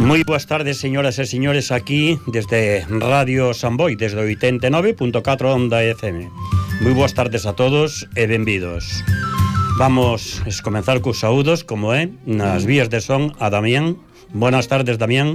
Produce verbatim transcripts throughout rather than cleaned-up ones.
Moi boas tardes, señoras e señores, aquí desde Radio Samboy, desde oitenta e nove punto catro Onda F M. Moi boas tardes a todos e benvidos. Vamos a comenzar cos saúdos, como é, nas vías de son a Damián. Buenas tardes, Damián.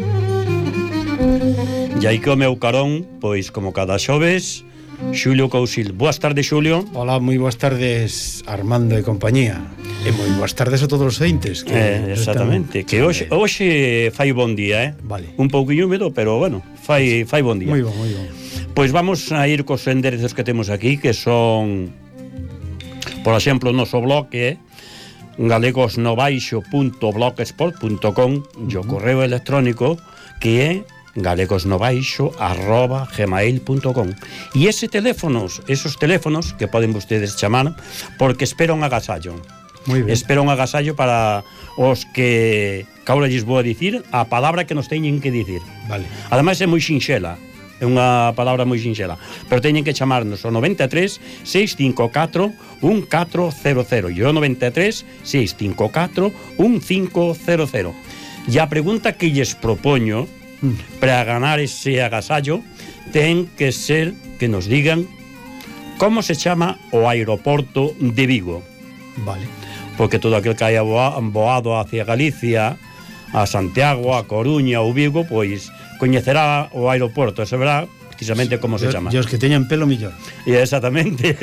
E aí que o meu carón, pois como cada xoves, Xulio Cousil. Boas tardes, Xulio. Hola, moi boas tardes, Armando e compañía. E moi boas tardes a todos os ointes que eh, exactamente, están... que hoxe, hoxe fai bon día, eh? Vale. Un pouco húmedo, pero bueno, fai, fai bon día. Moi bon, moi bon. Pois vamos a ir cos enderezos que temos aquí, que son, por exemplo, o noso blog, que é galegosnobaixo punto blogspot punto com, uh-huh. E o correo electrónico, que é galegosnobaixo arroba gmail punto com. E ese teléfonos, esos teléfonos que poden vostedes chamar, porque espero un agasallo. Muy bien. Espero un agasallo para os que, que ahora lles vou a dicir a palabra que nos teñen que dicir. Vale. Ademais é moi sinxela, é unha palabra moi sinxela, pero teñen que chamarnos o noventa e tres, seiscentos cincuenta e catro, catorce cero cero e o noventa e tres, seiscentos cincuenta e catro, quince cero cero. E a pregunta que lles propoño mm. para ganar ese agasallo ten que ser que nos digan como se chama o aeroporto de Vigo. Vale. Porque todo aquel que haya voado hacia Galicia, a Santiago, a Coruña ou Vigo, pois coñecerá o aeroporto e saberá precisamente como se chama. E os que teñan pelo millor. E exactamente.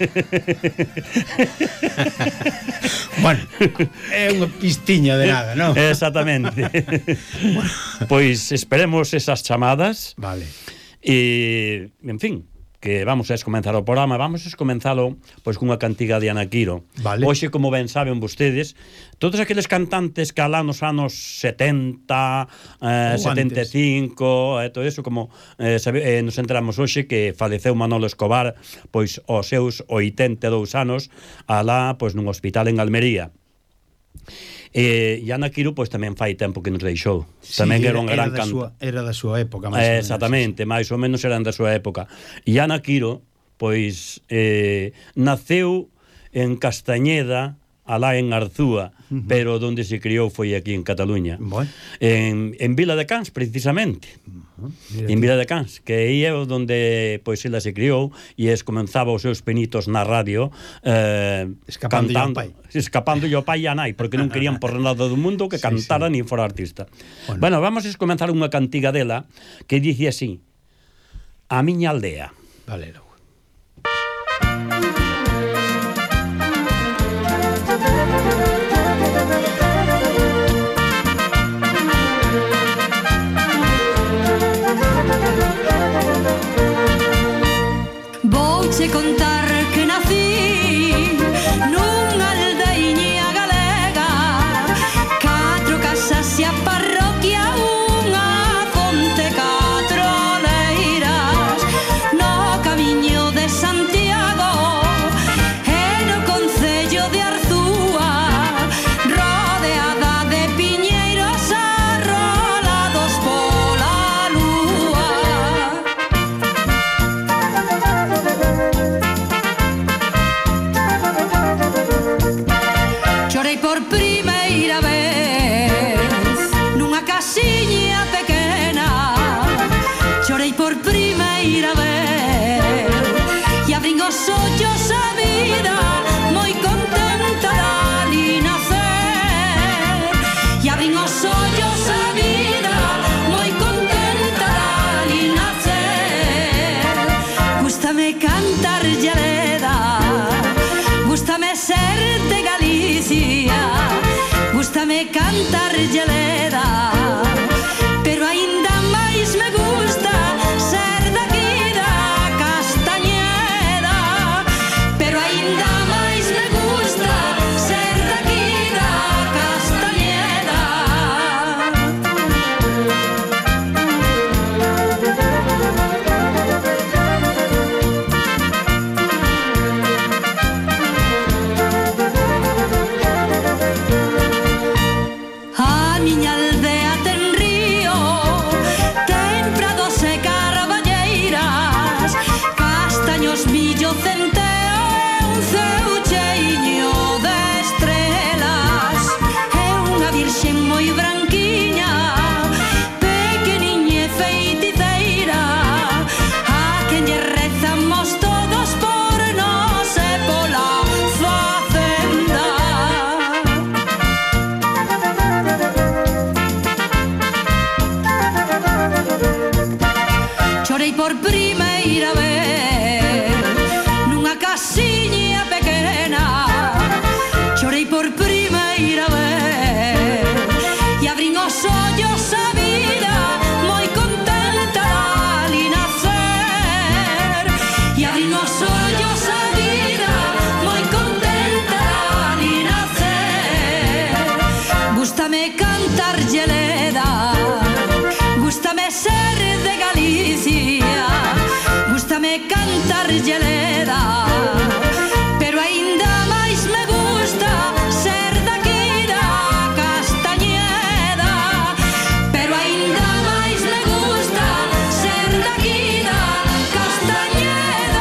Bueno, é unha pistiña de nada, non? Exactamente. Bueno. Pois esperemos esas chamadas. Vale. E, en fin, que vamos a comenzar o programa, vamos a comenzalo pois cunha cantiga de Ana Quiro. Vale. Hoxe, como ben saben vostedes, todos aqueles cantantes que alá nos anos setenta, eh, setenta e cinco, e eh, todo eso, como eh, sabe, eh, nos enteramos hoxe que faleceu Manolo Escobar pois aos seus oitenta e dous anos alá pois nun hospital en Almería. E, e Ana Quiro pois tamén fai tempo que nos deixou. Sí, tamén era, era un gran era, da súa, era da súa época, máis eh, exactamente, máis ou menos eran da súa época. E Ana Quiro pois eh, naceu en Castañeda, alá en Arzúa, uh-huh. pero onde se criou foi aquí en Cataluña. Bueno. En, en Vila de Cans, precisamente. Uh-huh. En Vila de Cans, que aí é onde pois ela se criou e es comenzaba os seus penitos na radio eh, escapando cantando, ao pai. Escapando ao pai e a nai, porque non querían por nada do mundo que sí, cantara sí. nin fora artista. Bueno. bueno, vamos a comenzar unha cantiga dela que dice así: A miña aldea. Valero. Vouche contar que nací nunha aldeiña galega, catro casas e a parroquia, unha fonte, catro leiras, no camiño de Santiago e no concello de Arzúa, rodeada de piñeiros arrolados pola lúa. Chorei por primeira vez nunha casiña pequena, chorei por primeira vez e abrín os ollos a vida moi contenta de ali nacer, e abrín os ollos a vida moi contenta de ali nacer. Gústame cantar llereda, gústame ser de Galicia, gústame cantar llereda, pero aínda máis me gusta ser daqui da Castañeda, pero aínda máis me gusta ser daqui da Castañeda. A miña aldea ten río, ten prados e carballeiras, castaños, millo, centeo e un ceu cheiño de estrelas, e unha virxen moi branquiña de cantar leda. Pero aínda máis me gusta ser daqui da Castañeda. Pero aínda máis me gusta ser daqui da Castañeda.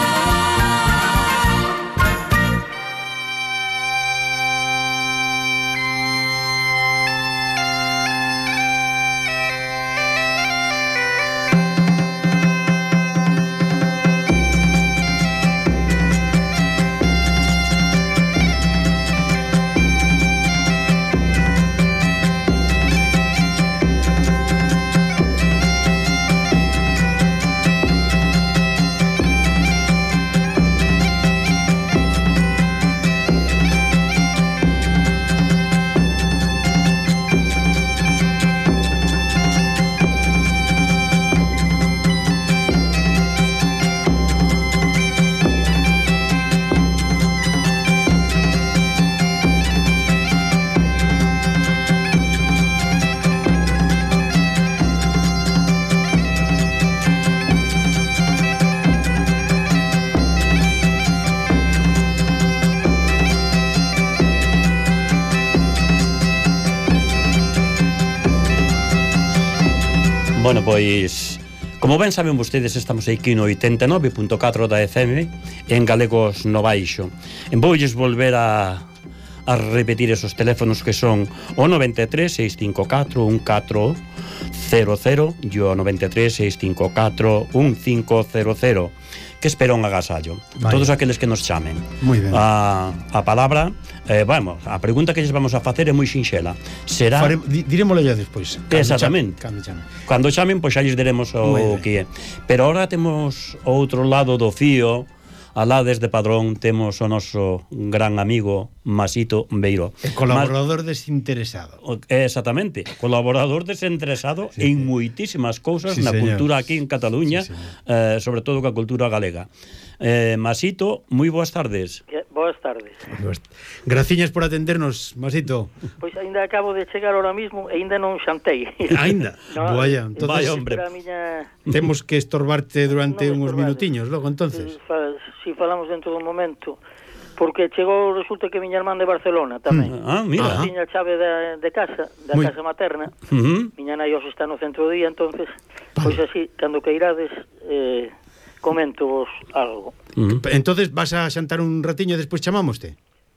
Bueno, pois, como ben saben vostedes, estamos aquí no oitenta e nove punto catro da F M, en Galegos no Baixo. En voulles volver a, a repetir esos teléfonos que son o noventa e tres, seiscientos cincuenta e catro, catorce cero cero e o noventa e tres, seiscientos cincuenta e catro, quince cero cero, que espera un agasallo. Vaya. Todos aqueles que nos chamen. Muy ben. A, a palabra, eh, vamos, a pregunta que lles vamos a facer é moi sinxela. Será... Fare, di, dirémoslo ya despois. Exactamente. Cando chamen. Cando chamen, pois xa lles diremos o que é. Pero ahora temos o outro lado do fío. Alá desde Padrón temos o noso gran amigo Masito Beiro. E colaborador Mas, desinteresado. Exactamente, colaborador desinteresado sí, en moitísimas cousas sí, na señor. Cultura aquí en Cataluña, sí, eh, sobre todo ca cultura galega. Eh, Masito, moi boas tardes. Boas tardes. Graciñas por atendernos, Masito. Pois ainda acabo de chegar ahora mismo e ainda non xantei. Ainda? No, Vaya, entonces Vaya, hombre. Miña... Temos que estorbarte durante no uns minutiños, logo entonces. Si falamos dentro dun momento, porque chegou, resulta que miña irmán de Barcelona tamén. Mm. Ah, mira. Tiña a chave de, de casa, da Muy... casa materna. Uh-huh. Miña nai os está no centro do día, entonces, vale. Pois así, cando que irades, eh, comento vos algo. Uh-huh. Entonces vas a xantar un ratiño e despois chamámoste?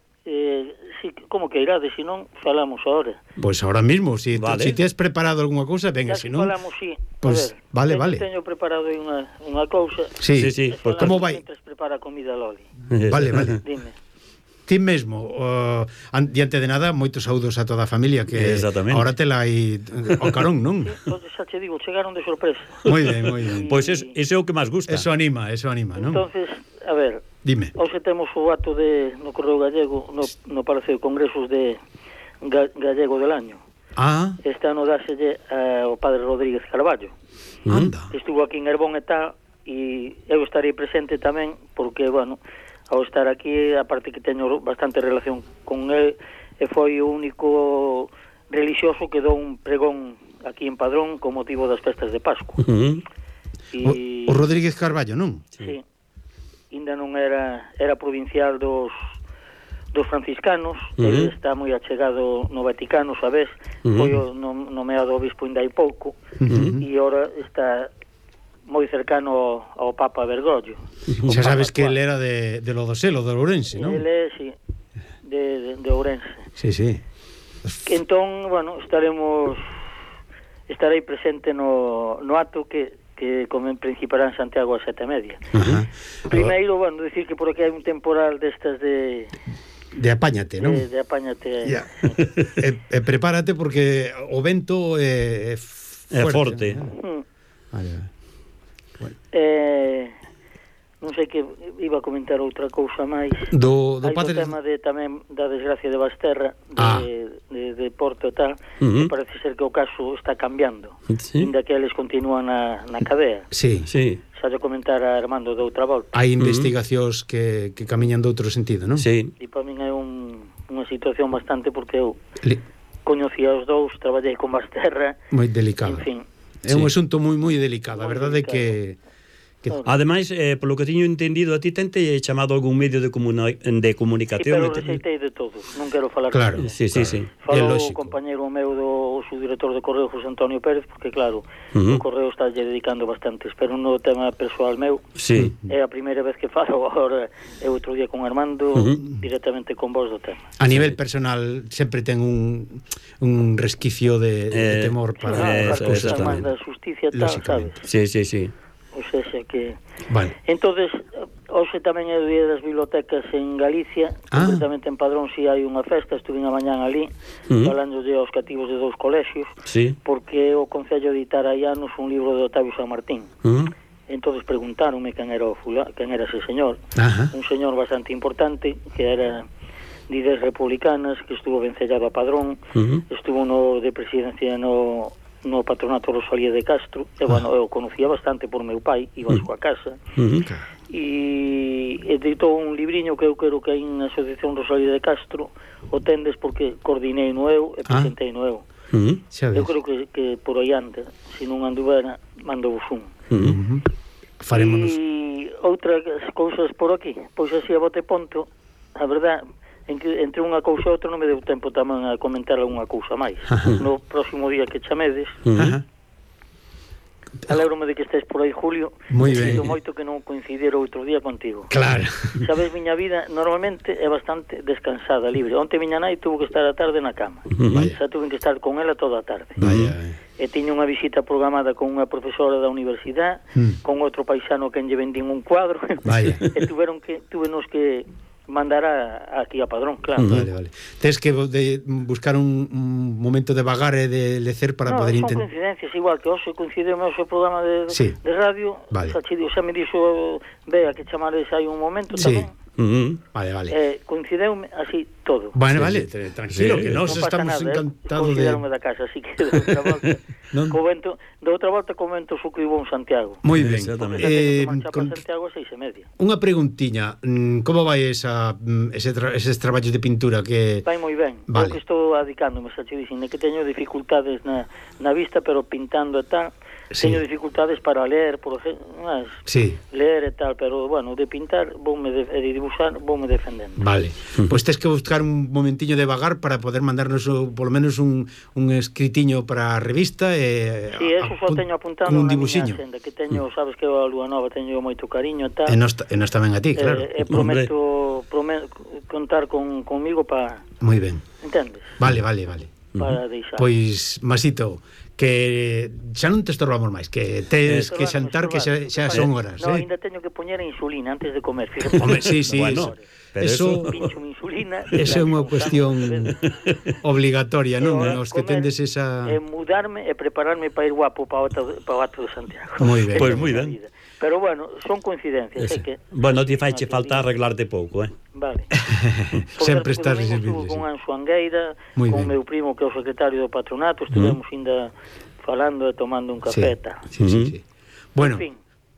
Eh, sí, como que irades, se non falamos ahora. Pois pues ahora mismo, si, vale. Si te has preparado alguna cousa, venga, se non... Falamos, sí. Pois, pues, vale, teño, vale. Teño preparado unha, unha cousa. Sí, sí, sí. Pues como vai? Mientras prepara comida Loli. Vale, vale. Dime. Ti mesmo, uh, diante de nada, moitos saúdos a toda a familia que agora tela aí o carón, non? Sí, pues, xa che digo, chegaron de sorpresa. Moi ben, moi ben. Pois pues ese é o que máis gusta. Eso anima, eso anima, non? Entonces, a ver, dime. Hoxe temos o acto de no Correo Gallego, no, no Palacio de Congresos de Ga, Gallego del Año. Ah. Este ano dáselle ao padre Rodríguez Carballo. Anda. Estuvo aquí en Herbón e tal, e eu estarei presente tamén, porque, bueno, ao estar aquí, aparte que teño bastante relación con el, e foi o único religioso que dou un pregón aquí en Padrón con motivo das festas de Pascua. Uh-huh. E... o, o Rodríguez Carballo, non? Sí. Ainda non era era provincial dos dos franciscanos, uh-huh. Ele está moi achegado no Vaticano, sabes? Uh-huh. Foi o nomeado obispo ainda hai pouco, uh-huh. E ora está moi cercano ao Papa Bergoglio. Xa sabes que ele era de, de Lodoselo, de Ourense, non? Ele, sí, de, de, de Ourense. Sí, sí. Que entón, bueno, estaremos estarei presente no, no acto que que como principará en Santiago a sete e media. Uh-huh. Primeiro, bueno, decir que por aquí hai un temporal destas de... De apáñate, non? De, de apáñate. Yeah. e, e prepárate porque o vento é, é forte. É forte. Mm. Vale, vale. Bueno. Eh, non sei que iba a comentar outra cousa máis. Do, do Hai padre... o tema de, tamén da desgracia de Basterra, de, ah. de, de Porto e tal, uh-huh. Parece ser que o caso está cambiando, sí. Inda que eles continúan na, na cadea. Sí, sí. Xa de comentar a Armando de outra volta. Hai investigacións uh-huh. que, que camiñan de outro sentido, non? Sí. E para min é un, unha situación bastante, porque eu Le... coñecía os dous, traballei con Basterra. Moi delicado. En fin. É un sí. asunto moi moi delicado, a verdade é que Que... Ademais, eh, polo que teño entendido, a ti tente chamado algún medio de, comuni de comunicación. Sí, pero receitei de todos, non quero falar. Claro, sí, sí, sí. Falou o compañeiro meu do subdirector de Correo, José Antonio Pérez, porque claro, uh -huh. o Correo está lle dedicando bastantes, pero no tema persoal meu, sí. é a primeira vez que falo, agora é outro día con Armando, uh -huh. directamente con vos do tema. A nivel personal, sempre ten un, un resquicio de, de eh, temor para sí, as eh, cousas tamén. Da justicia tal, sabes? Sí, sí, sí. O sea, que... Vale. Entonces, hoxe tamén é o día das bibliotecas en Galicia, ah. concretamente en Padrón si hai unha festa, estuve a mañán ali, uh -huh. falando de aos cativos de dous colexios, sí. porque o Concello editar hai anos un libro de Octavio San Martín. Uh -huh. Entonces preguntaronme quen era o fula, quen era ese señor, uh -huh. un señor bastante importante, que era de ideas republicanas, que estuvo vencellado a Padrón, uh -huh. estuvo no de presidencia no... no patronato Rosalía de Castro, e, bueno, eu conocía bastante por meu pai, iba a súa casa, uh -huh. e editou un libriño que eu quero que hai na Asociación Rosalía de Castro, o tendes porque coordinei no eu e presentei no eu. Uh -huh. Eu creo que, que por aí anda, se non anduvera, mandou un. Uh -huh. Farémonos. E outras cousas por aquí, pois así a bote ponto, a verdad... En que entre unha cousa e outra non me deu tempo tamén a comentar algunha cousa máis. No próximo día que chamedes, uh -huh. alégrome de que estés por aí, Julio. Moi ben. Sinto moito que non coincidira outro día contigo. Claro. Sabes, miña vida normalmente é bastante descansada, libre. Onte miña nai tuvo que estar a tarde na cama. Uh -huh. Xa tuve que estar con ela toda a tarde. Vaya. E tiña unha visita programada con unha profesora da universidade, mm. con outro paisano que lle vendín un cuadro. Vaya. E tuveron que, tuvenos que mandar a, aquí a Padrón, claro. Vale, vale. Tens que de buscar un, un momento de vagar e de lecer para no, poder Non, intentar... son coincidencias, igual que hoxe coincide o meu programa de, sí. de radio, vale. xa, chidio, xa me dixo Bea que chamares hai un momento sí. tamén. Uh -huh. Vale, vale. Eh, coincideume así todo. Bueno, sí, vale, sí. tranquilo, sí. que nos non estamos nada, encantados eh? de... da casa, así que de outra volta, non... comento, de outra volta comento o que iba en Santiago. Moi ben. Eh, con... Santiago a seis e media. Unha preguntiña, como vai esa, ese tra eses traballos de pintura que... Vai moi ben, vale. Eu que estou adicándome, xa che dixen, que teño dificultades na, na vista, pero pintando e tal... Sí. Teño dificultades para ler, por ejemplo, sí. leer e tal, pero, bueno, de pintar, voume de, de dibuixar, voume defendendo. Vale, pois pues tes que buscar un momentiño de vagar para poder mandarnos o, polo menos un, un escritiño para a revista e... Sí, eso só teño apuntado un na dibuxiño. miña agenda, que teño, sabes que a Lúa Nova teño moito cariño e tal. E nos, e nos tamén a ti, claro. E, e prometo, prometo contar con, conmigo para... Moi ben. Entendes? Vale, vale, vale. Para deixar. Pois, Masito, que xa non te estorbamos máis, que tes eh, que xantar, que xa, xa son horas. No, eh? ainda teño que poñer a insulina antes de comer. Hombre, sí, sí. Bueno, pero eso, pincho mi insulina. Esa é unha cuestión obligatoria, non? Os que tendes esa... Eh, mudarme e prepararme para ir guapo para o Acto de Santiago. Moi ben. Pois moi ben. Pero bueno, son coincidencias, é que... Bueno, ti faiche falta arreglarte pouco, eh? Vale. Sempre estás servible. Estuvo con Anxo Angueira, con o meu primo que é o secretario do patronato, estivemos uh -huh. ainda falando e tomando un café. Sí, sí, sí, sí. Bueno, en fin,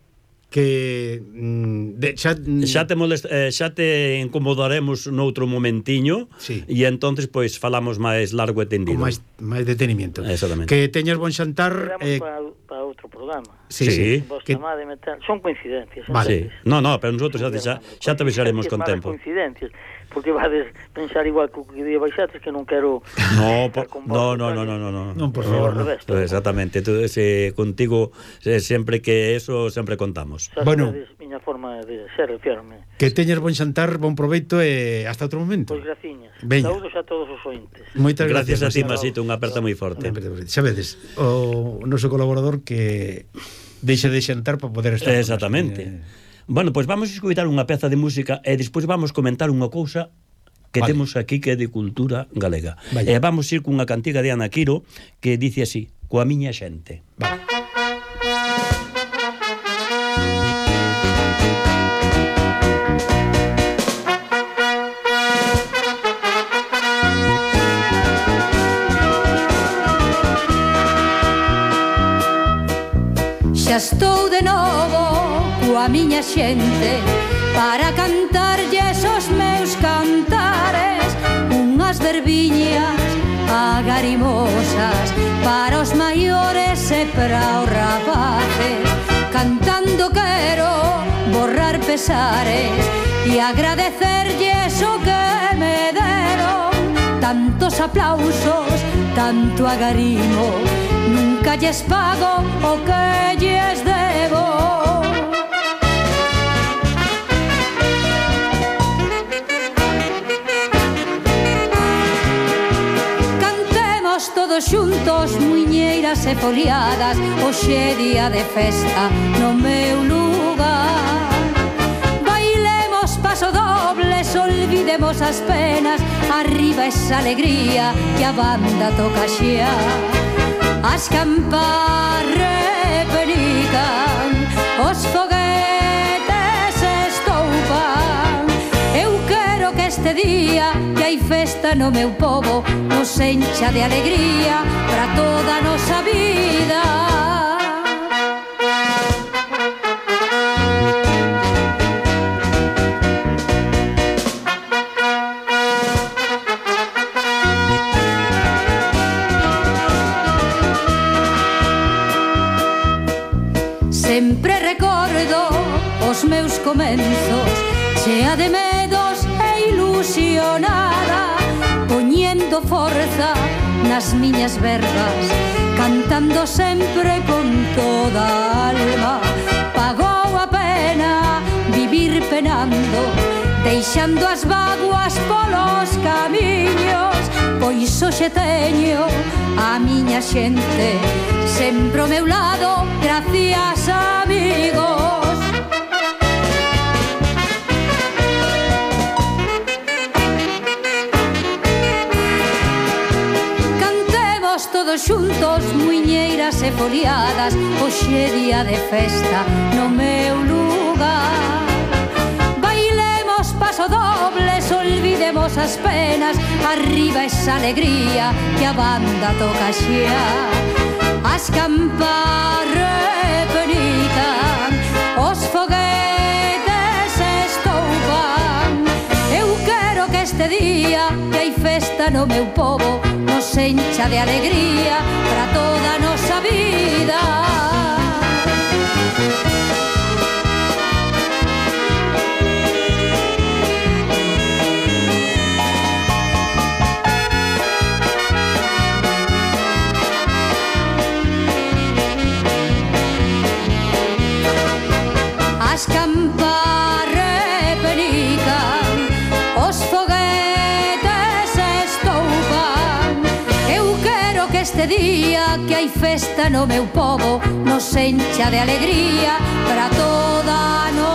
que mm, de, xa, xa te molest, eh, xa te incomodaremos noutro momentiño sí. e entonces pois falamos máis largo e tendido. Con máis, máis detenimiento. Exactamente. Que teñas bon xantar eh, para, para outro programa. Sí, sí. Que... Metal. Son coincidencias. Vale. Sí. No, no, pero nosotros xa, xa, xa te avisaremos con tempo. Coincidencias. Porque vades pensar igual que o que día baixates que non quero... No, po, no, no, no, no, no, no. Non, por favor, no. no. Exactamente. Tú, ese, contigo, sempre que eso, sempre contamos. Xa bueno. Sabes, miña forma de ser, refiarme. Que teñas bon xantar, bon proveito e hasta outro momento. Pois graciñas. Veña. Saúdos a todos os ointes. Moitas gracias, gracias a ti, Masito, unha aperta moi forte. Xa vedes, o noso colaborador que deixa de xantar para poder estar. Exactamente. Bueno, pois pues vamos a escoitar unha peza de música e despois vamos comentar unha cousa que vale. Temos aquí que é de cultura galega. Vaya. E vamos ir cunha cantiga de Ana Quiro que dice así: coa miña xente. Vale. Xa estou de novo coa miña xente para cantarlles os meus cantares, unhas verbiñas agarimosas para os maiores e para os rapaces, cantando quero borrar pesares e agradecerlles o que me deron, tantos aplausos, tanto agarimo, nunca lles pago o que lles debo. Cantemos todos xuntos, muiñeiras e foliadas, hoxe día de festa no meu lugar. Bailemos paso dobles, olvidemos as penas, arriba esa alegría que a banda toca xa. As campás repenican, os foguetes estoupan. Eu quero que este día que hai festa no meu pobo nos encha de alegría para toda a nosa vida. Sempre recordo os meus comenzos, chea de medos e ilusionada, poñendo forza nas miñas verbas, cantando sempre con toda a alma. Pagou a pena vivir penando, deixando as vaguas polos camiños, pois hoxe teño a miña xente sempre ao meu lado, gracias amigos. Cantemos todos xuntos, muiñeiras e foliadas, hoxe día de festa no meu lugar. Bailemos paso dobles, olvidemos as penas, arriba esa alegría que a banda toca xa. As campás repenican, os foguetes estoupan. Eu quero que este día que hai festa no meu pobo nos encha de alegría para toda a nosa vida. As campás repenican, os foguetes estoupan. Eu quero que este día que hai festa no meu pobo nos encha de alegría para toda a nosa